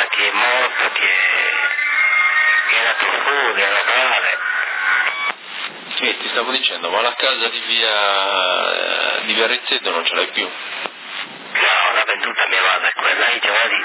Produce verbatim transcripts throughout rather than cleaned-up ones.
chi è morto, chi è, chi è andato fuori a lavorare. Sì, ti stavo dicendo, ma la casa di via di via Rizzetto non ce l'hai più? No, l'ha venduta mia madre quella, lei già lì.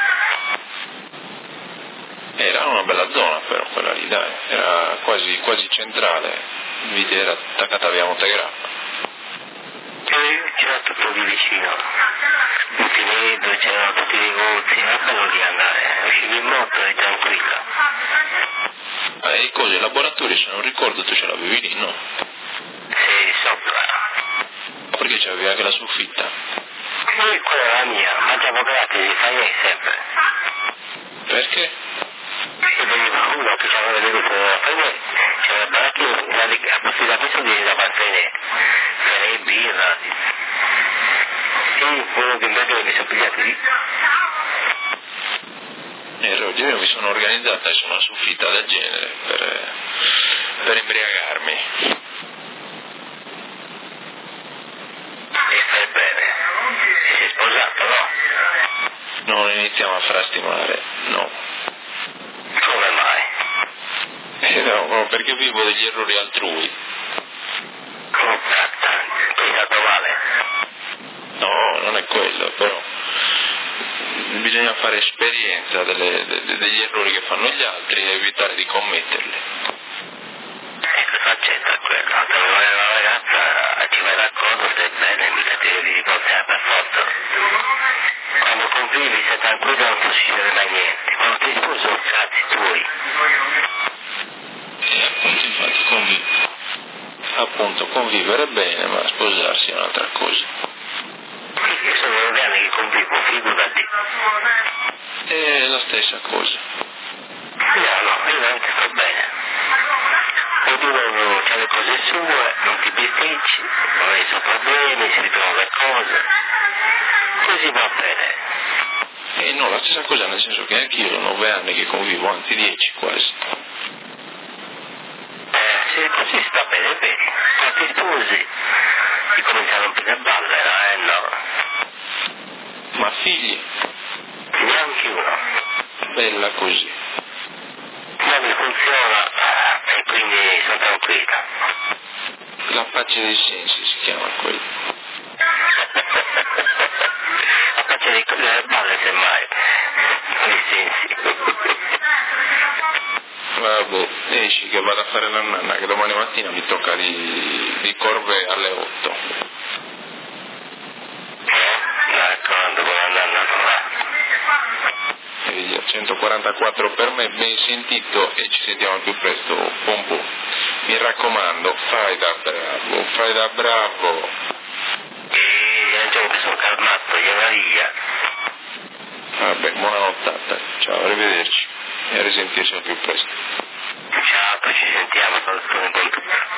Era una bella zona però quella lì, dai, era quasi, quasi centrale, vedi, era attaccata via Montegrappa. E c'era tutto lì vicino, Montenegro, c'erano tutti i negozi, era bello lì andare, uscivi in moto e tranquilla. Ah, e cose, il laboratorio, se non ricordo, tu ce l'avevi lì, no? Sì, sopra. Ma perché c'avevi anche la soffitta? Sì, quella è la mia, mangiavo gratis, fai lei sempre. Perché? Io veniva uno che ci aveva venuto a fai lei, c'era parecchio, a posto da questo viene da Panfene, Fene birra. Sì, uno che invece mi sono pigliati lì. Eh, Roger, io mi sono organizzata su una soffitta del genere per, per imbriagarmi. E stai bene. Ti sei sposato, no? Non iniziamo a frastimare, no. Come mai? Eh, no, no, perché vivo degli errori altrui. Come tanto? Sei stato male? No, non è quello, però bisogna fare esperienza delle, de, degli errori che fanno gli altri e evitare di commetterli. E cosa c'entra quello? Dove vuole la ragazza, ci vai d'accordo, stai bene, mica ti devi riportare per forza. Quando convivi sei tranquillo non succede mai niente. Quando ti sposi sono cazzi tuoi. E appunto, infatti, convivere. Appunto, convivere bene, ma sposarsi è un'altra cosa. Io sono nove anni che convivo, figurati. È la stessa cosa. No, no, io veramente sto bene. Ognuno ha le cose sue, non ti bisticci, non hai i suoi problemi, si ritrovano le cose. Così va bene. E no, la stessa cosa, nel senso che anch'io sono nove anni che convivo, anzi dieci quasi. Eh, se così sta bene, vedi. Quando ti sposi, ti comincia a rompere le balle, no? Eh no. Ma figli? Neanche uno. Bella così. Non mi funziona e quindi sono tranquilla. La pace dei sensi si chiama quello. A pace di le balle semmai. Nei sensi. Vabbè, esci che vado a fare la nanna, che domani mattina mi tocca di, di corve alle otto. Eh? D'accordo, buona nanna, va. E centoquarantaquattro per me, ben sentito e ci sentiamo più presto, pompo. Mi raccomando, fai da bravo, fai da bravo. E anche mi sono calmato, io Maria. Vabbè, buona nottata, ciao, arrivederci e a risentirci al più presto. Ciao, poi ci sentiamo quando sono in contatto.